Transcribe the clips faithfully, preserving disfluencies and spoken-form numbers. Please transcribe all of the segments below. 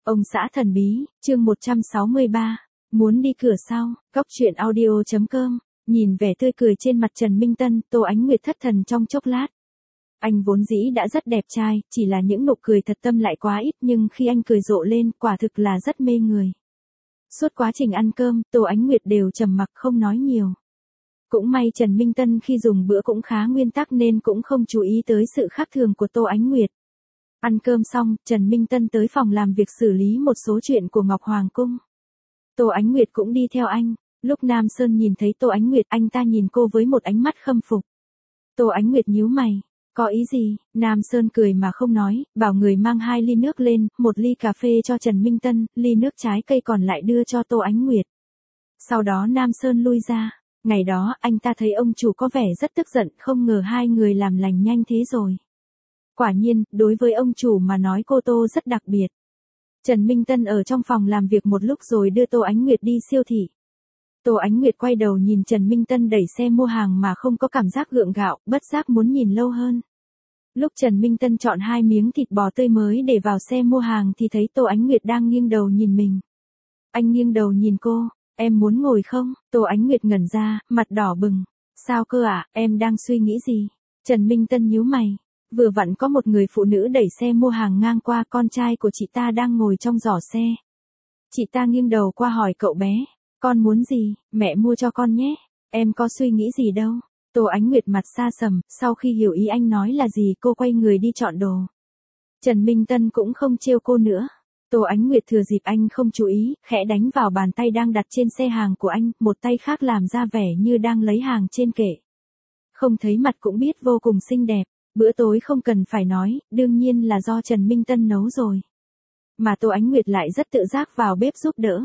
Ông xã thần bí, chương một trăm sáu mươi ba, muốn đi cửa sau, góc truyện audio chấm com, nhìn vẻ tươi cười trên mặt Trần Minh Tân, Tô Ánh Nguyệt thất thần trong chốc lát. Anh vốn dĩ đã rất đẹp trai, chỉ là những nụ cười thật tâm lại quá ít, nhưng khi anh cười rộ lên, quả thực là rất mê người. Suốt quá trình ăn cơm, Tô Ánh Nguyệt đều trầm mặc không nói nhiều. Cũng may Trần Minh Tân khi dùng bữa cũng khá nguyên tắc nên cũng không chú ý tới sự khác thường của Tô Ánh Nguyệt. Ăn cơm xong, Trần Minh Tân tới phòng làm việc xử lý một số chuyện của Ngọc Hoàng Cung. Tô Ánh Nguyệt cũng đi theo anh. Lúc Nam Sơn nhìn thấy Tô Ánh Nguyệt, anh ta nhìn cô với một ánh mắt khâm phục. Tô Ánh Nguyệt nhíu mày. Có ý gì? Nam Sơn cười mà không nói, bảo người mang hai ly nước lên, một ly cà phê cho Trần Minh Tân, ly nước trái cây còn lại đưa cho Tô Ánh Nguyệt. Sau đó Nam Sơn lui ra. Ngày đó, anh ta thấy ông chủ có vẻ rất tức giận, không ngờ hai người làm lành nhanh thế rồi. Quả nhiên, đối với ông chủ mà nói cô Tô rất đặc biệt. Trần Minh Tân ở trong phòng làm việc một lúc rồi đưa Tô Ánh Nguyệt đi siêu thị. Tô Ánh Nguyệt quay đầu nhìn Trần Minh Tân đẩy xe mua hàng mà không có cảm giác gượng gạo, bất giác muốn nhìn lâu hơn. Lúc Trần Minh Tân chọn hai miếng thịt bò tươi mới để vào xe mua hàng thì thấy Tô Ánh Nguyệt đang nghiêng đầu nhìn mình. Anh nghiêng đầu nhìn cô, em muốn ngồi không? Tô Ánh Nguyệt ngẩn ra, mặt đỏ bừng. Sao cơ ạ, à? Em đang suy nghĩ gì? Trần Minh Tân nhíu mày. Vừa vặn có một người phụ nữ đẩy xe mua hàng ngang qua, con trai của chị ta đang ngồi trong giỏ xe. Chị ta nghiêng đầu qua hỏi cậu bé, con muốn gì, mẹ mua cho con nhé, em có suy nghĩ gì đâu. Tô Ánh Nguyệt mặt xa sầm, sau khi hiểu ý anh nói là gì cô quay người đi chọn đồ. Trần Minh Tân cũng không trêu cô nữa. Tô Ánh Nguyệt thừa dịp anh không chú ý, khẽ đánh vào bàn tay đang đặt trên xe hàng của anh, một tay khác làm ra vẻ như đang lấy hàng trên kệ. Không thấy mặt cũng biết vô cùng xinh đẹp. Bữa tối không cần phải nói, đương nhiên là do Trần Minh Tân nấu rồi. Mà Tô Ánh Nguyệt lại rất tự giác vào bếp giúp đỡ.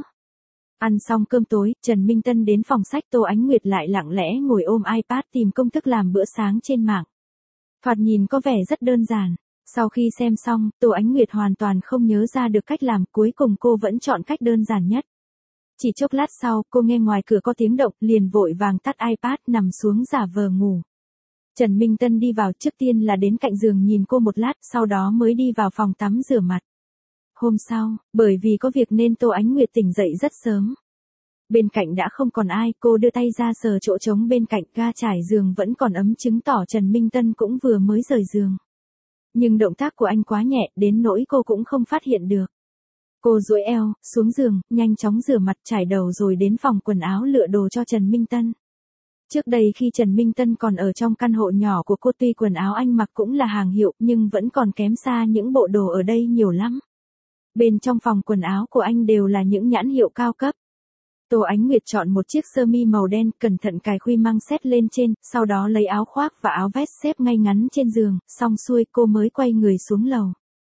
Ăn xong cơm tối, Trần Minh Tân đến phòng sách, Tô Ánh Nguyệt lại lặng lẽ ngồi ôm iPad tìm công thức làm bữa sáng trên mạng. Thoạt nhìn có vẻ rất đơn giản. Sau khi xem xong, Tô Ánh Nguyệt hoàn toàn không nhớ ra được cách làm, cuối cùng cô vẫn chọn cách đơn giản nhất. Chỉ chốc lát sau, cô nghe ngoài cửa có tiếng động, liền vội vàng tắt iPad nằm xuống giả vờ ngủ. Trần Minh Tân đi vào, trước tiên là đến cạnh giường nhìn cô một lát, sau đó mới đi vào phòng tắm rửa mặt. Hôm sau, bởi vì có việc nên Tô Ánh Nguyệt tỉnh dậy rất sớm. Bên cạnh đã không còn ai, cô đưa tay ra sờ chỗ trống bên cạnh, ga trải giường vẫn còn ấm, chứng tỏ Trần Minh Tân cũng vừa mới rời giường. Nhưng động tác của anh quá nhẹ, đến nỗi cô cũng không phát hiện được. Cô duỗi eo, xuống giường, nhanh chóng rửa mặt trải đầu rồi đến phòng quần áo lựa đồ cho Trần Minh Tân. Trước đây khi Trần Minh Tân còn ở trong căn hộ nhỏ của cô, tuy quần áo anh mặc cũng là hàng hiệu nhưng vẫn còn kém xa những bộ đồ ở đây nhiều lắm. Bên trong phòng quần áo của anh đều là những nhãn hiệu cao cấp. Tô Ánh Nguyệt chọn một chiếc sơ mi màu đen, cẩn thận cài khuy măng xét lên trên, sau đó lấy áo khoác và áo vest xếp ngay ngắn trên giường, xong xuôi cô mới quay người xuống lầu.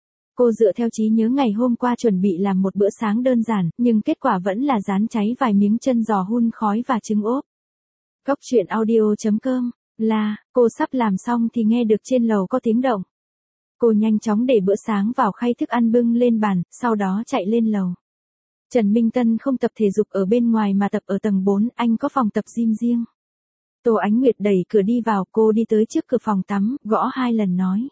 Cô dựa theo trí nhớ ngày hôm qua chuẩn bị làm một bữa sáng đơn giản, nhưng kết quả vẫn là rán cháy vài miếng chân giò hun khói và trứng ốp. Góc truyện audio chấm com, là, cô sắp làm xong thì nghe được trên lầu có tiếng động. Cô nhanh chóng để bữa sáng vào khay thức ăn bưng lên bàn, sau đó chạy lên lầu. Trần Minh Tân không tập thể dục ở bên ngoài mà tập ở tầng bốn, anh có phòng tập gym riêng. Tô Ánh Nguyệt đẩy cửa đi vào, cô đi tới trước cửa phòng tắm, gõ hai lần nói.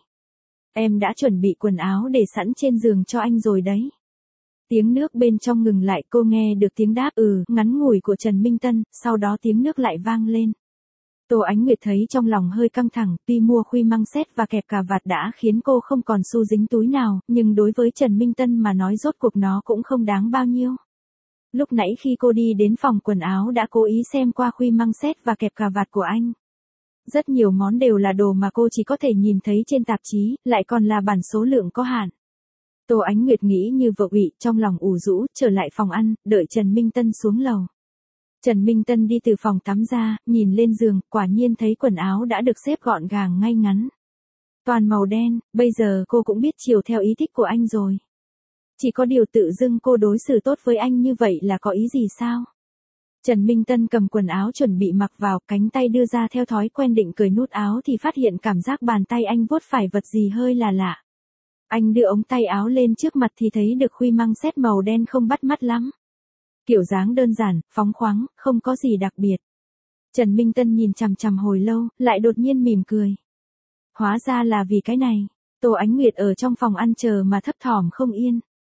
Em đã chuẩn bị quần áo để sẵn trên giường cho anh rồi đấy. Tiếng nước bên trong ngừng lại, cô nghe được tiếng đáp ừ ngắn ngủi của Trần Minh Tân, sau đó tiếng nước lại vang lên. Tô Ánh Nguyệt thấy trong lòng hơi căng thẳng, tuy mua khuy măng xét và kẹp cà vạt đã khiến cô không còn xu dính túi nào, nhưng đối với Trần Minh Tân mà nói rốt cuộc nó cũng không đáng bao nhiêu. Lúc nãy khi cô đi đến phòng quần áo đã cố ý xem qua khuy măng xét và kẹp cà vạt của anh. Rất nhiều món đều là đồ mà cô chỉ có thể nhìn thấy trên tạp chí, lại còn là bản số lượng có hạn. Tô Ánh Nguyệt nghĩ như vợ ủy, trong lòng ủ rũ, trở lại phòng ăn, đợi Trần Minh Tân xuống lầu. Trần Minh Tân đi từ phòng tắm ra, nhìn lên giường, quả nhiên thấy quần áo đã được xếp gọn gàng ngay ngắn. Toàn màu đen, bây giờ cô cũng biết chiều theo ý thích của anh rồi. Chỉ có điều tự dưng cô đối xử tốt với anh như vậy là có ý gì sao? Trần Minh Tân cầm quần áo chuẩn bị mặc vào, cánh tay đưa ra theo thói quen định cởi nút áo thì phát hiện cảm giác bàn tay anh vuốt phải vật gì hơi là lạ. Anh đưa ống tay áo lên trước mặt thì thấy được khuy măng xét màu đen không bắt mắt lắm. Kiểu dáng đơn giản, phóng khoáng, không có gì đặc biệt. Trần Minh Tân nhìn chằm chằm hồi lâu, lại đột nhiên mỉm cười. Hóa ra là vì cái này. Tô Ánh Nguyệt ở trong phòng ăn chờ mà thấp thỏm không yên.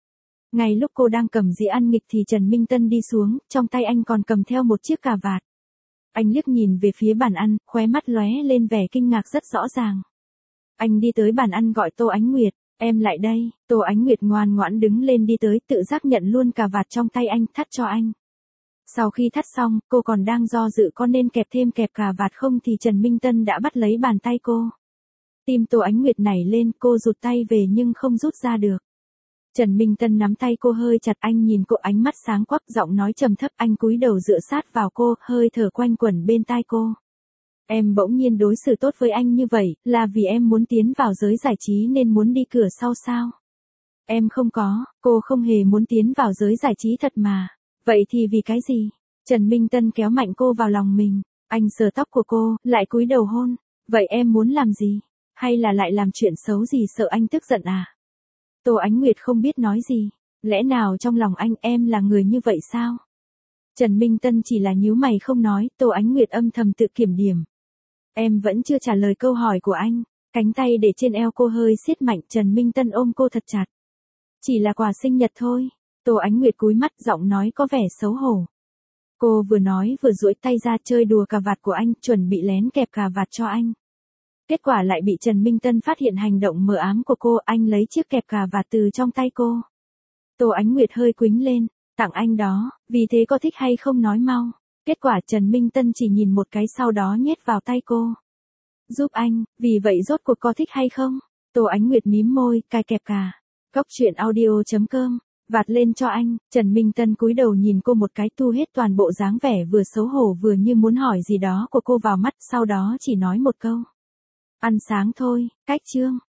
Ngay lúc cô đang cầm dĩa ăn nghịch thì Trần Minh Tân đi xuống, trong tay anh còn cầm theo một chiếc cà vạt. Anh liếc nhìn về phía bàn ăn, khóe mắt lóe lên vẻ kinh ngạc rất rõ ràng. Anh đi tới bàn ăn gọi Tô Ánh Nguyệt, em lại đây. Tô Ánh Nguyệt ngoan ngoãn đứng lên đi tới, tự giác nhận luôn cà vạt trong tay anh, thắt cho anh. Sau khi thắt xong, cô còn đang do dự có nên kẹp thêm kẹp cà vạt không thì Trần Minh Tân đã bắt lấy bàn tay cô. Tim Tô Ánh Nguyệt nảy lên, cô rụt tay về nhưng không rút ra được. Trần Minh Tân nắm tay cô hơi chặt, anh nhìn cô ánh mắt sáng quắc, giọng nói trầm thấp, anh cúi đầu dựa sát vào cô, hơi thở quanh quẩn bên tai cô. Em bỗng nhiên đối xử tốt với anh như vậy, là vì em muốn tiến vào giới giải trí nên muốn đi cửa sau sao? Em không có, cô không hề muốn tiến vào giới giải trí thật mà. Vậy thì vì cái gì? Trần Minh Tân kéo mạnh cô vào lòng mình, anh sờ tóc của cô, lại cúi đầu hôn. Vậy em muốn làm gì? Hay là lại làm chuyện xấu gì sợ anh tức giận à? Tô Ánh Nguyệt không biết nói gì. Lẽ nào trong lòng anh em là người như vậy sao? Trần Minh Tân chỉ là nhíu mày không nói, Tô Ánh Nguyệt âm thầm tự kiểm điểm. Em vẫn chưa trả lời câu hỏi của anh. Cánh tay để trên eo cô hơi siết mạnh, Trần Minh Tân ôm cô thật chặt. Chỉ là quà sinh nhật thôi. Tô Ánh Nguyệt cúi mắt, giọng nói có vẻ xấu hổ. Cô vừa nói vừa duỗi tay ra chơi đùa cà vạt của anh, chuẩn bị lén kẹp cà vạt cho anh. Kết quả lại bị Trần Minh Tân phát hiện hành động mờ ám của cô, anh lấy chiếc kẹp cà vạt từ trong tay cô. Tô Ánh Nguyệt hơi quĩnh lên, tặng anh đó, vì thế có thích hay không nói mau. Kết quả Trần Minh Tân chỉ nhìn một cái sau đó nhét vào tay cô. Giúp anh, vì vậy rốt cuộc có thích hay không? Tô Ánh Nguyệt mím môi, cài kẹp cà. Cóc truyện audio chấm com, vạt lên cho anh. Trần Minh Tân cúi đầu nhìn cô một cái, thu hết toàn bộ dáng vẻ vừa xấu hổ vừa như muốn hỏi gì đó của cô vào mắt, sau đó chỉ nói một câu. Ăn sáng thôi, cách chương.